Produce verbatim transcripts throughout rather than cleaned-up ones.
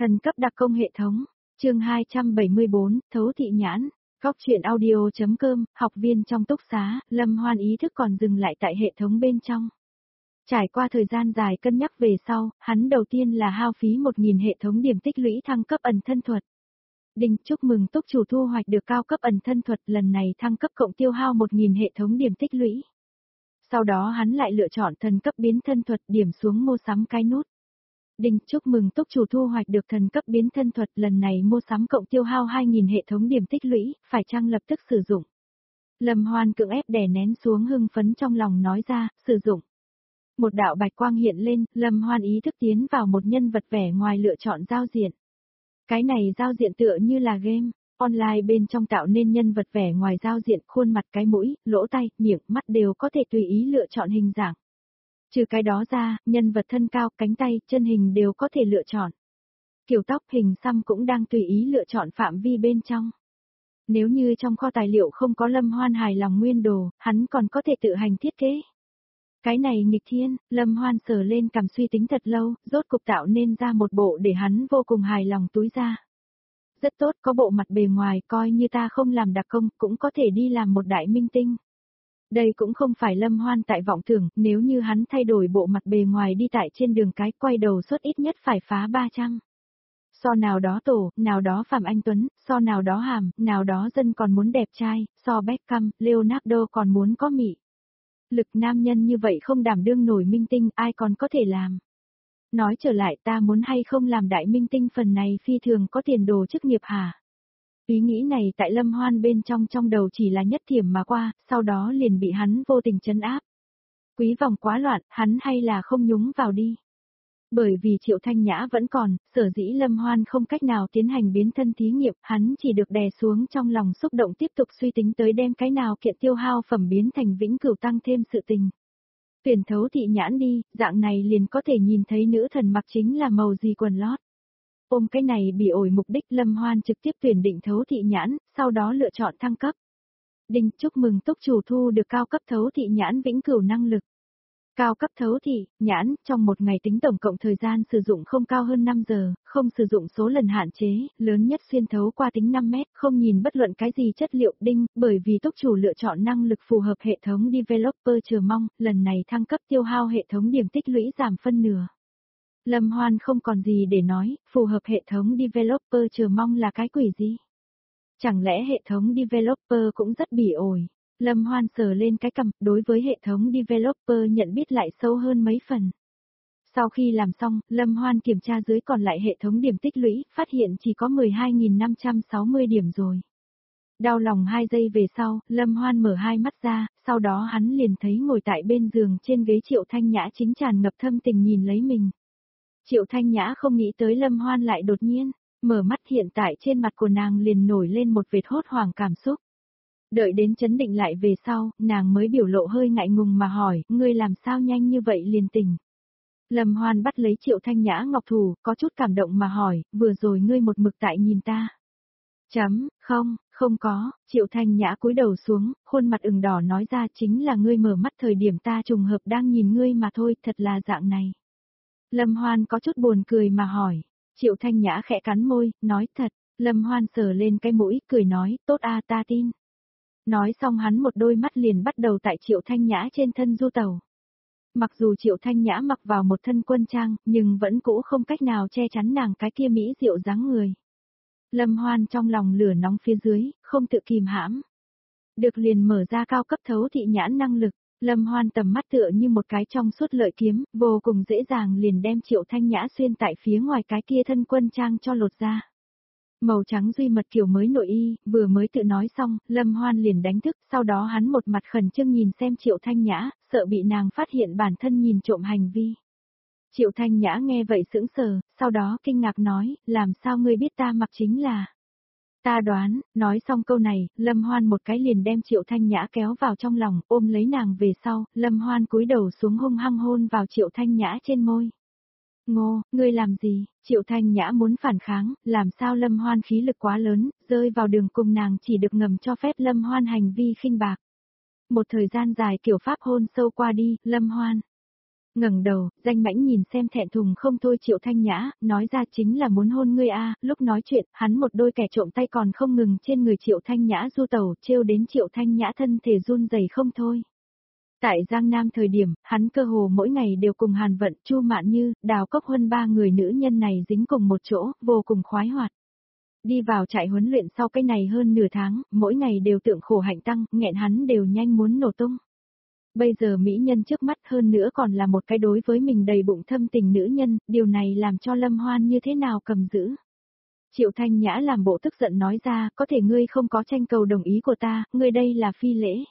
Thần cấp đặc công hệ thống, chương hai trăm bảy mươi bốn, thấu thị nhãn, góc truyện audio.com, học viên trong túc xá, Lâm Hoan ý thức còn dừng lại tại hệ thống bên trong. Trải qua thời gian dài cân nhắc về sau, hắn đầu tiên là hao phí một nghìn hệ thống điểm tích lũy thăng cấp ẩn thân thuật. Đinh, chúc mừng túc chủ thu hoạch được cao cấp ẩn thân thuật, lần này thăng cấp cộng tiêu hao một nghìn hệ thống điểm tích lũy. Sau đó hắn lại lựa chọn thần cấp biến thân thuật, điểm xuống mua sắm cái nút. Đinh, chúc mừng túc chủ thu hoạch được thần cấp biến thân thuật, lần này mua sắm cộng tiêu hao hai nghìn hệ thống điểm tích lũy, phải chăng lập tức sử dụng. Lâm Hoan cưỡng ép đè nén xuống hưng phấn trong lòng nói ra, sử dụng. Một đạo bạch quang hiện lên, Lâm Hoan ý thức tiến vào một nhân vật vẻ ngoài lựa chọn giao diện. Cái này giao diện tựa như là game, online bên trong tạo nên nhân vật vẻ ngoài giao diện, khuôn mặt, cái mũi, lỗ tai, miệng, mắt đều có thể tùy ý lựa chọn hình dạng. Trừ cái đó ra, nhân vật thân cao, cánh tay, chân hình đều có thể lựa chọn. Kiểu tóc, hình xăm cũng đang tùy ý lựa chọn phạm vi bên trong. Nếu như trong kho tài liệu không có Lâm Hoan hài lòng nguyên đồ, hắn còn có thể tự hành thiết kế. Cái này nghịch thiên, Lâm Hoan sờ lên cằm suy tính thật lâu, rốt cục tạo nên ra một bộ để hắn vô cùng hài lòng túi ra. Rất tốt, có bộ mặt bề ngoài, coi như ta không làm đặc công, cũng có thể đi làm một đại minh tinh. Đây cũng không phải Lâm Hoan tại vọng tưởng, nếu như hắn thay đổi bộ mặt bề ngoài đi tại trên đường cái, quay đầu suất ít nhất phải phá ba trăm. So nào đó Tổ, nào đó Phạm Anh Tuấn, so nào đó Hàm, nào đó Dân còn muốn đẹp trai, so Beckham, Leonardo còn muốn có mị. Lực nam nhân như vậy không đảm đương nổi minh tinh, ai còn có thể làm. Nói trở lại, ta muốn hay không làm đại minh tinh, phần này phi thường có tiền đồ chức nghiệp hả? Ý nghĩ này tại Lâm Hoan bên trong trong đầu chỉ là nhất thiểm mà qua, sau đó liền bị hắn vô tình trấn áp. Quý vòng quá loạn, hắn hay là không nhúng vào đi. Bởi vì Triệu Thanh Nhã vẫn còn, sở dĩ Lâm Hoan không cách nào tiến hành biến thân thí nghiệm, hắn chỉ được đè xuống trong lòng xúc động tiếp tục suy tính tới đem cái nào kiện tiêu hao phẩm biến thành vĩnh cửu tăng thêm sự tình. Tuyển thấu thị nhãn đi, dạng này liền có thể nhìn thấy nữ thần mặc chính là màu gì quần lót. Ôm cái này bị ổi mục đích, Lâm Hoan trực tiếp tuyển định thấu thị nhãn, sau đó lựa chọn thăng cấp. Đinh, chúc mừng túc chủ thu được cao cấp thấu thị nhãn vĩnh cửu năng lực. Cao cấp thấu thị, nhãn, trong một ngày tính tổng cộng thời gian sử dụng không cao hơn năm giờ, không sử dụng số lần hạn chế, lớn nhất xuyên thấu qua tính năm mét, không nhìn bất luận cái gì chất liệu. Đinh, bởi vì túc chủ lựa chọn năng lực phù hợp hệ thống developer, chờ mong, lần này thăng cấp tiêu hao hệ thống điểm tích lũy giảm phân nửa. Lâm Hoan không còn gì để nói, phù hợp hệ thống developer chờ mong là cái quỷ gì? Chẳng lẽ hệ thống developer cũng rất bỉ ổi? Lâm Hoan sờ lên cái cằm, đối với hệ thống developer nhận biết lại sâu hơn mấy phần. Sau khi làm xong, Lâm Hoan kiểm tra dưới còn lại hệ thống điểm tích lũy, phát hiện chỉ có mười hai nghìn năm trăm sáu mươi điểm rồi. Đau lòng hai giây về sau, Lâm Hoan mở hai mắt ra, sau đó hắn liền thấy ngồi tại bên giường trên ghế Triệu Thanh Nhã chính tràn ngập thâm tình nhìn lấy mình. Triệu Thanh Nhã không nghĩ tới Lâm Hoan lại đột nhiên mở mắt, hiện tại trên mặt của nàng liền nổi lên một vệt hốt hoảng cảm xúc. Đợi đến chấn định lại về sau, nàng mới biểu lộ hơi ngại ngùng mà hỏi, ngươi làm sao nhanh như vậy liền tỉnh. Lâm Hoan bắt lấy Triệu Thanh Nhã ngọc thủ, có chút cảm động mà hỏi, vừa rồi ngươi một mực tại nhìn ta. Chấm, không, không có, Triệu Thanh Nhã cúi đầu xuống, khuôn mặt ửng đỏ nói ra, chính là ngươi mở mắt thời điểm ta trùng hợp đang nhìn ngươi mà thôi, thật là dạng này. Lâm Hoan có chút buồn cười mà hỏi, Triệu Thanh Nhã khẽ cắn môi, nói thật. Lâm Hoan sờ lên cái mũi, cười nói, tốt a, ta tin. Nói xong hắn một đôi mắt liền bắt đầu tại Triệu Thanh Nhã trên thân du tẩu. Mặc dù Triệu Thanh Nhã mặc vào một thân quân trang, nhưng vẫn cũ không cách nào che chắn nàng cái kia mỹ diệu dáng người. Lâm Hoan trong lòng lửa nóng phía dưới, không tự kìm hãm. Được liền mở ra cao cấp thấu thị nhãn năng lực, Lâm Hoan tầm mắt tựa như một cái trong suốt lợi kiếm, vô cùng dễ dàng liền đem Triệu Thanh Nhã xuyên tại phía ngoài cái kia thân quân trang cho lột ra. Màu trắng duy mật kiểu mới nội y, vừa mới tự nói xong, Lâm Hoan liền đánh thức, sau đó hắn một mặt khẩn trương nhìn xem Triệu Thanh Nhã, sợ bị nàng phát hiện bản thân nhìn trộm hành vi. Triệu Thanh Nhã nghe vậy sững sờ, sau đó kinh ngạc nói, làm sao ngươi biết ta mặc chính là... Ta đoán, nói xong câu này, Lâm Hoan một cái liền đem Triệu Thanh Nhã kéo vào trong lòng, ôm lấy nàng về sau, Lâm Hoan cúi đầu xuống hung hăng hôn vào Triệu Thanh Nhã trên môi. Ngô, ngươi làm gì? Triệu Thanh Nhã muốn phản kháng, làm sao Lâm Hoan khí lực quá lớn, rơi vào đường cùng nàng chỉ được ngầm cho phép Lâm Hoan hành vi khinh bạc. Một thời gian dài kiểu pháp hôn sâu qua đi, Lâm Hoan Ngẩng đầu, danh mãnh nhìn xem thẹn thùng không thôi Triệu Thanh Nhã, nói ra chính là muốn hôn ngươi a. Lúc nói chuyện, hắn một đôi kẻ trộm tay còn không ngừng trên người Triệu Thanh Nhã du tẩu, trêu đến Triệu Thanh Nhã thân thể run rẩy không thôi. Tại Giang Nam thời điểm, hắn cơ hồ mỗi ngày đều cùng Hàn Vận, Chu Mạn Như, Đào Cốc Huân ba người nữ nhân này dính cùng một chỗ, vô cùng khoái hoạt. Đi vào trại huấn luyện sau cái này hơn nửa tháng, mỗi ngày đều tượng khổ hạnh tăng, nghẹn hắn đều nhanh muốn nổ tung. Bây giờ mỹ nhân trước mắt hơn nữa còn là một cái đối với mình đầy bụng thâm tình nữ nhân, điều này làm cho Lâm Hoan như thế nào cầm giữ. Triệu Thanh Nhã làm bộ tức giận nói ra, có thể ngươi không có tranh cầu đồng ý của ta, ngươi đây là phi lễ.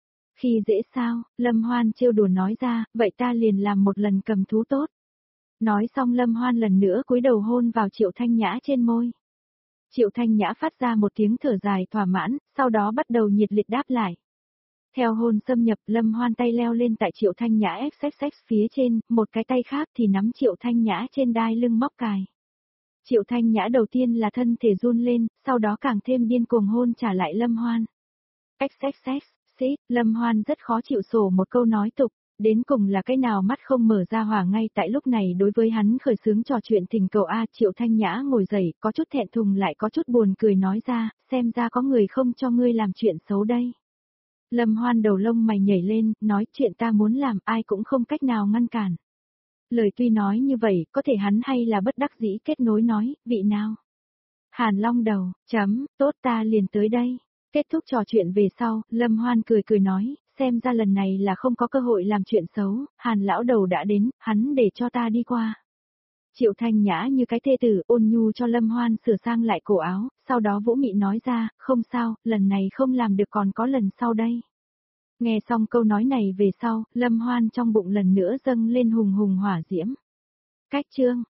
Khi dễ sao, Lâm Hoan trêu đùa nói ra, vậy ta liền làm một lần cầm thú tốt. Nói xong Lâm Hoan lần nữa cúi đầu hôn vào Triệu Thanh Nhã trên môi. Triệu Thanh Nhã phát ra một tiếng thở dài thỏa mãn, sau đó bắt đầu nhiệt liệt đáp lại. Theo hôn xâm nhập, Lâm Hoan tay leo lên tại Triệu Thanh Nhã ép xách xách phía trên, một cái tay khác thì nắm Triệu Thanh Nhã trên đai lưng móc cài. Triệu Thanh Nhã đầu tiên là thân thể run lên, sau đó càng thêm điên cuồng hôn trả lại Lâm Hoan. Ép xách xách, xít, Lâm Hoan rất khó chịu sổ một câu nói tục, đến cùng là cái nào mắt không mở ra hỏa ngay tại lúc này đối với hắn khởi xướng trò chuyện tình cầu A. Triệu Thanh Nhã ngồi dậy, có chút thẹn thùng lại có chút buồn cười nói ra, xem ra có người không cho ngươi làm chuyện xấu đây. Lâm Hoan đầu lông mày nhảy lên, nói chuyện ta muốn làm ai cũng không cách nào ngăn cản. Lời tuy nói như vậy, có thể hắn hay là bất đắc dĩ kết nối nói, vị nào? Hàn Long đầu, chấm, tốt ta liền tới đây. Kết thúc trò chuyện về sau, Lâm Hoan cười cười nói, xem ra lần này là không có cơ hội làm chuyện xấu, Hàn lão đầu đã đến, hắn để cho ta đi qua. Triệu Thanh Nhã như cái thê tử ôn nhu cho Lâm Hoan sửa sang lại cổ áo, sau đó Vũ Mị nói ra, không sao, lần này không làm được còn có lần sau đây. Nghe xong câu nói này về sau, Lâm Hoan trong bụng lần nữa dâng lên hùng hùng hỏa diễm. Cách chương